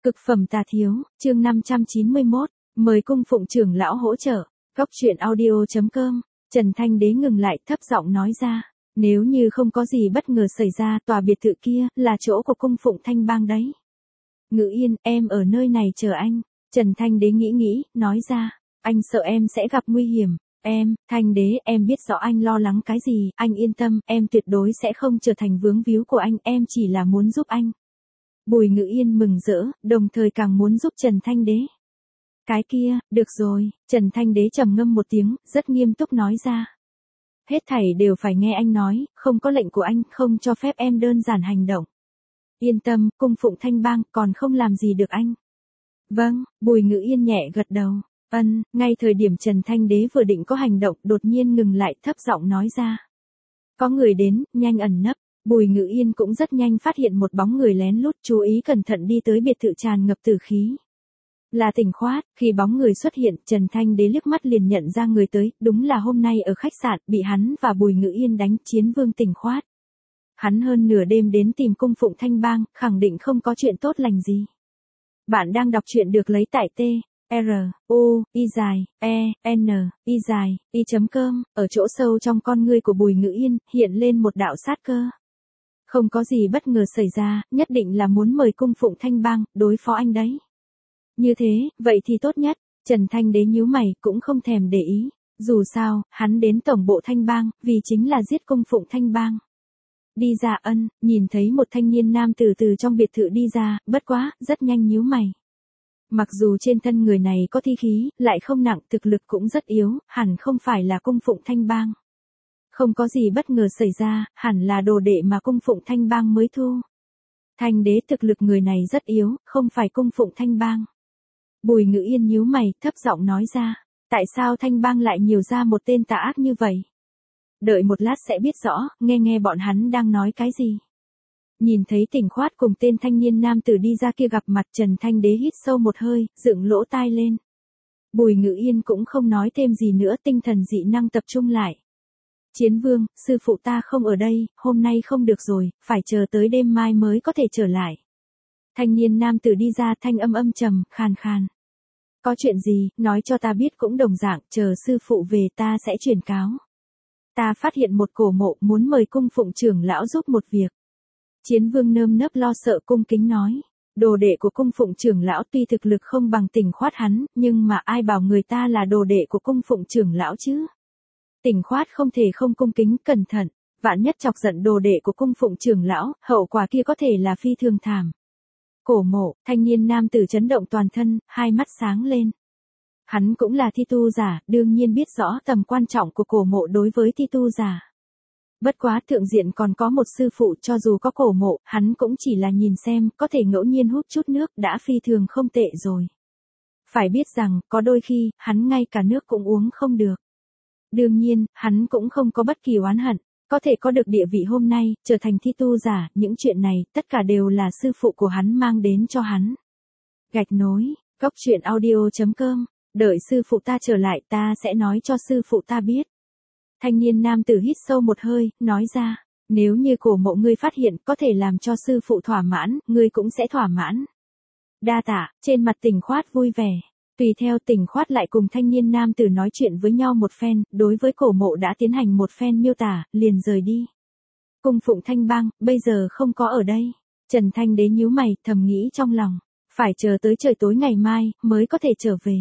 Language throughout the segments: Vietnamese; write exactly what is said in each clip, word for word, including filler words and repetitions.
Cực phẩm tà thiếu, chương năm trăm chín mươi mốt, mời cung phụng trưởng lão hỗ trợ. Góc truyện audio chấm com. Trần Thanh Đế ngừng lại, thấp giọng nói ra, nếu như không có gì bất ngờ xảy ra, tòa biệt thự kia là chỗ của cung phụng Thanh Bang đấy. Ngự Yên, em ở nơi này chờ anh. Trần Thanh Đế nghĩ nghĩ, nói ra, anh sợ em sẽ gặp nguy hiểm. Em, Thanh Đế, em biết rõ anh lo lắng cái gì, anh yên tâm, em tuyệt đối sẽ không trở thành vướng víu của anh, em chỉ là muốn giúp anh. Bùi Ngự Yên mừng rỡ, đồng thời càng muốn giúp Trần Thanh Đế. Cái kia, được rồi, Trần Thanh Đế trầm ngâm một tiếng, rất nghiêm túc nói ra. Hết thảy đều phải nghe anh nói, không có lệnh của anh, không cho phép em đơn giản hành động. Yên tâm, cung phụng Thanh Bang còn không làm gì được anh. Vâng, Bùi Ngự Yên nhẹ gật đầu. Ân, ngay thời điểm Trần Thanh Đế vừa định có hành động, đột nhiên ngừng lại, thấp giọng nói ra. Có người đến, nhanh ẩn nấp. Bùi Ngự Yên cũng rất nhanh phát hiện một bóng người lén lút, chú ý cẩn thận đi tới biệt thự tràn ngập tử khí. Là Tỉnh Khoát. Khi bóng người xuất hiện, Trần Thanh Đế liếc mắt liền nhận ra người tới, đúng là hôm nay ở khách sạn bị hắn và Bùi Ngự Yên đánh Chiến Vương Tỉnh Khoát. Hắn hơn nửa đêm đến tìm cung phụng Thanh Bang, khẳng định không có chuyện tốt lành gì. Bạn đang đọc truyện được lấy tại T R U I dài E N I dài I chấm com. Ở chỗ sâu trong con ngươi của Bùi Ngự Yên hiện lên một đạo sát cơ. Không có gì bất ngờ xảy ra, nhất định là muốn mời cung phụng Thanh Bang đối phó anh đấy. Như thế, vậy thì tốt nhất. Trần Thanh Đế nhíu mày, cũng không thèm để ý. Dù sao, hắn đến tổng bộ Thanh Bang, vì chính là giết cung phụng Thanh Bang. Đi ra. Ân, nhìn thấy một thanh niên nam từ từ trong biệt thự đi ra, bất quá, rất nhanh nhíu mày. Mặc dù trên thân người này có thi khí, lại không nặng, thực lực cũng rất yếu, hẳn không phải là cung phụng Thanh Bang. Không có gì bất ngờ xảy ra, hẳn là đồ đệ mà cung phụng Thanh Bang mới thu. Thanh Đế, thực lực người này rất yếu, không phải cung phụng Thanh Bang. Bùi Ngự Yên nhíu mày, thấp giọng nói ra, tại sao Thanh Bang lại nhiều ra một tên tà ác như vậy? Đợi một lát sẽ biết rõ, nghe nghe bọn hắn đang nói cái gì. Nhìn thấy Tỉnh Khoát cùng tên thanh niên nam tử đi ra kia gặp mặt, Trần Thanh Đế hít sâu một hơi, dựng lỗ tai lên. Bùi Ngự Yên cũng không nói thêm gì nữa, tinh thần dị năng tập trung lại. Chiến Vương, sư phụ ta không ở đây, hôm nay không được rồi, phải chờ tới đêm mai mới có thể trở lại. Thanh niên nam tử đi ra, thanh âm âm trầm, khàn khàn. Có chuyện gì, nói cho ta biết cũng đồng dạng, chờ sư phụ về ta sẽ truyền cáo. Ta phát hiện một cổ mộ, muốn mời cung phụng trưởng lão giúp một việc. Chiến Vương nơm nớp lo sợ cung kính nói. Đồ đệ của cung phụng trưởng lão tuy thực lực không bằng Tỉnh Khoát hắn, nhưng mà ai bảo người ta là đồ đệ của cung phụng trưởng lão chứ? Tỉnh Khoát không thể không cung kính, cẩn thận, vạn nhất chọc giận đồ đệ của cung phụng trưởng lão, hậu quả kia có thể là phi thường thảm. Cổ mộ, thanh niên nam tử chấn động toàn thân, hai mắt sáng lên. Hắn cũng là thi tu giả, đương nhiên biết rõ tầm quan trọng của cổ mộ đối với thi tu giả. Bất quá thượng diện còn có một sư phụ, cho dù có cổ mộ, hắn cũng chỉ là nhìn xem, có thể ngẫu nhiên hút chút nước đã phi thường không tệ rồi. Phải biết rằng, có đôi khi, hắn ngay cả nước cũng uống không được. Đương nhiên, hắn cũng không có bất kỳ oán hận, có thể có được địa vị hôm nay, trở thành thi tu giả, những chuyện này, tất cả đều là sư phụ của hắn mang đến cho hắn. Gạch nối, góc truyện audio chấm com, đợi sư phụ ta trở lại ta sẽ nói cho sư phụ ta biết. Thanh niên nam tử hít sâu một hơi, nói ra, nếu như cổ mộ ngươi phát hiện có thể làm cho sư phụ thỏa mãn, ngươi cũng sẽ thỏa mãn. Đa tạ, trên mặt Tỉnh Khoát vui vẻ. Tùy theo Tỉnh Khoát lại cùng thanh niên nam tử nói chuyện với nhau một phen, đối với cổ mộ đã tiến hành một phen miêu tả, liền rời đi. Cung phụng Thanh Bang, bây giờ không có ở đây. Trần Thanh Đế nhíu mày, thầm nghĩ trong lòng, phải chờ tới trời tối ngày mai, mới có thể trở về.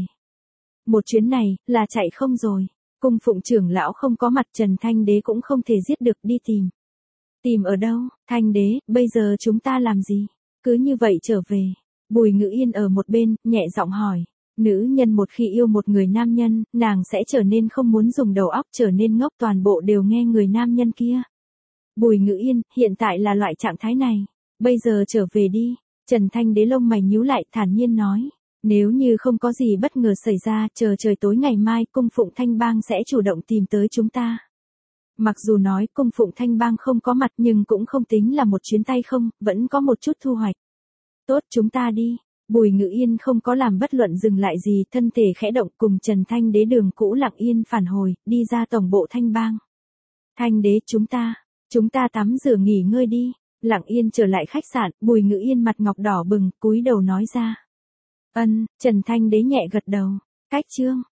Một chuyến này, là chạy không rồi. Cung phụng trưởng lão không có mặt, Trần Thanh Đế cũng không thể giết được, đi tìm. Tìm ở đâu? Thanh Đế, bây giờ chúng ta làm gì? Cứ như vậy trở về. Bùi Ngự Yên ở một bên, nhẹ giọng hỏi. Nữ nhân một khi yêu một người nam nhân, nàng sẽ trở nên không muốn dùng đầu óc, trở nên ngốc, toàn bộ đều nghe người nam nhân kia. Bùi Ngự Yên, hiện tại là loại trạng thái này. Bây giờ trở về đi. Trần Thanh Đế lông mày nhíu lại, thản nhiên nói. Nếu như không có gì bất ngờ xảy ra, chờ trời tối ngày mai, cung phụng Thanh Bang sẽ chủ động tìm tới chúng ta. Mặc dù nói cung phụng Thanh Bang không có mặt, nhưng cũng không tính là một chuyến tay không, vẫn có một chút thu hoạch. Tốt, chúng ta đi. Bùi Ngự Yên không có làm bất luận dừng lại gì, thân thể khẽ động, cùng Trần Thanh Đế đường cũ lặng yên phản hồi, đi ra tổng bộ Thanh Bang. Thanh Đế, chúng ta, chúng ta tắm rửa nghỉ ngơi đi. Lặng yên trở lại khách sạn, Bùi Ngữ Yên mặt ngọc đỏ bừng, cúi đầu nói ra. Ân, Trần Thanh Đế nhẹ gật đầu. Cách chương.